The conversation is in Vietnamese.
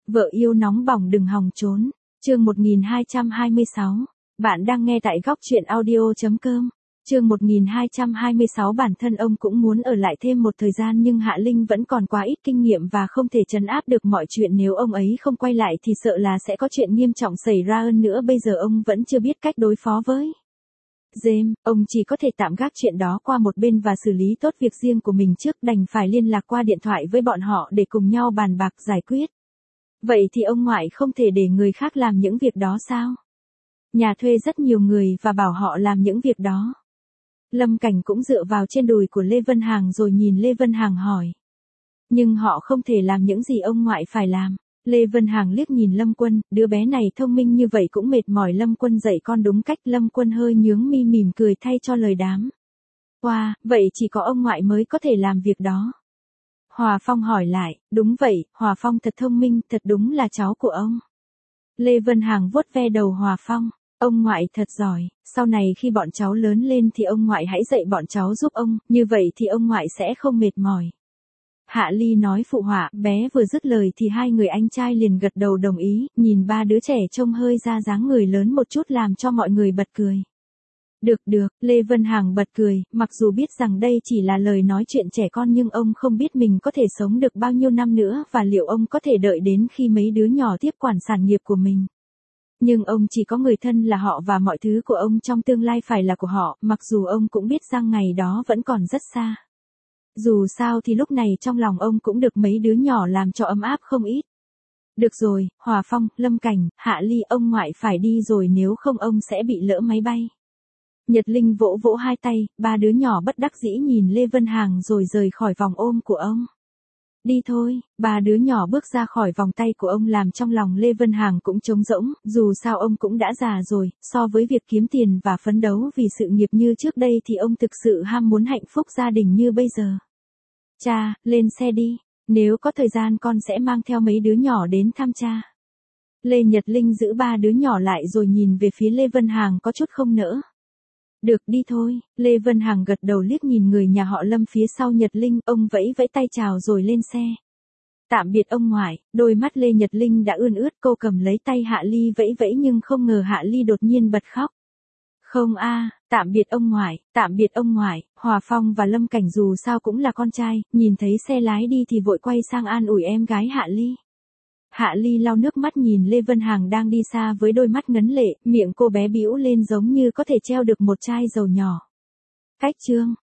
Vợ yêu nóng bỏng đừng hòng trốn. Chương 1226. Bạn đang nghe tại góc truyện audio.com. Chương 1226. Bản thân ông cũng muốn ở lại thêm một thời gian nhưng Hạ Linh vẫn còn quá ít kinh nghiệm và không thể trấn áp được mọi chuyện, nếu ông ấy không quay lại thì sợ là sẽ có chuyện nghiêm trọng xảy ra hơn nữa, bây giờ ông vẫn chưa biết cách đối phó với James, ông chỉ có thể tạm gác chuyện đó qua một bên và xử lý tốt việc riêng của mình trước, đành phải liên lạc qua điện thoại với bọn họ để cùng nhau bàn bạc giải quyết. Vậy thì ông ngoại không thể để người khác làm những việc đó sao? Nhà thuê rất nhiều người và bảo họ làm những việc đó. Lâm Cảnh cũng dựa vào trên đùi của Lê Vân Hằng rồi nhìn Lê Vân Hằng hỏi. Nhưng họ không thể làm những gì ông ngoại phải làm. Lê Vân Hằng liếc nhìn Lâm Quân, đứa bé này thông minh như vậy cũng mệt mỏi Lâm Quân dạy con đúng cách. Lâm Quân hơi nhướng mi mỉm cười thay cho lời đám. Wow, vậy chỉ có ông ngoại mới có thể làm việc đó. Hòa Phong hỏi lại, đúng vậy, Hòa Phong thật thông minh, thật đúng là cháu của ông. Lê Vân Hằng vuốt ve đầu Hòa Phong, ông ngoại thật giỏi, sau này khi bọn cháu lớn lên thì ông ngoại hãy dạy bọn cháu giúp ông, như vậy thì ông ngoại sẽ không mệt mỏi. Hạ Ly nói phụ họa, bé vừa dứt lời thì hai người anh trai liền gật đầu đồng ý, nhìn ba đứa trẻ trông hơi ra dáng người lớn một chút làm cho mọi người bật cười. Được, Lê Vân Hằng bật cười, mặc dù biết rằng đây chỉ là lời nói chuyện trẻ con nhưng ông không biết mình có thể sống được bao nhiêu năm nữa và liệu ông có thể đợi đến khi mấy đứa nhỏ tiếp quản sản nghiệp của mình. Nhưng ông chỉ có người thân là họ và mọi thứ của ông trong tương lai phải là của họ, mặc dù ông cũng biết rằng ngày đó vẫn còn rất xa. Dù sao thì lúc này trong lòng ông cũng được mấy đứa nhỏ làm cho ấm áp không ít. Được rồi, Hòa Phong, Lâm Cảnh, Hạ Ly, ông ngoại phải đi rồi nếu không ông sẽ bị lỡ máy bay. Nhật Linh vỗ vỗ hai tay, ba đứa nhỏ bất đắc dĩ nhìn Lê Vân Hằng rồi rời khỏi vòng ôm của ông. Đi thôi, ba đứa nhỏ bước ra khỏi vòng tay của ông làm trong lòng Lê Vân Hằng cũng trống rỗng, dù sao ông cũng đã già rồi, so với việc kiếm tiền và phấn đấu vì sự nghiệp như trước đây thì ông thực sự ham muốn hạnh phúc gia đình như bây giờ. Cha, lên xe đi, nếu có thời gian con sẽ mang theo mấy đứa nhỏ đến thăm cha. Lê Nhật Linh giữ ba đứa nhỏ lại rồi nhìn về phía Lê Vân Hằng có chút không nỡ. Được đi thôi, Lê Vân Hằng gật đầu liếc nhìn người nhà họ Lâm phía sau Nhật Linh, ông vẫy vẫy tay chào rồi lên xe. Tạm biệt ông ngoại, đôi mắt Lê Nhật Linh đã ươn ướt, cô cầm lấy tay Hạ Ly vẫy vẫy nhưng không ngờ Hạ Ly đột nhiên bật khóc. Không tạm biệt ông ngoại, Hòa Phong và Lâm Cảnh dù sao cũng là con trai, nhìn thấy xe lái đi thì vội quay sang an ủi em gái Hạ Ly. Hạ Ly lau nước mắt nhìn Lê Vân Hằng đang đi xa với đôi mắt ngấn lệ, miệng cô bé bĩu lên giống như có thể treo được một chai dầu nhỏ. Cách chương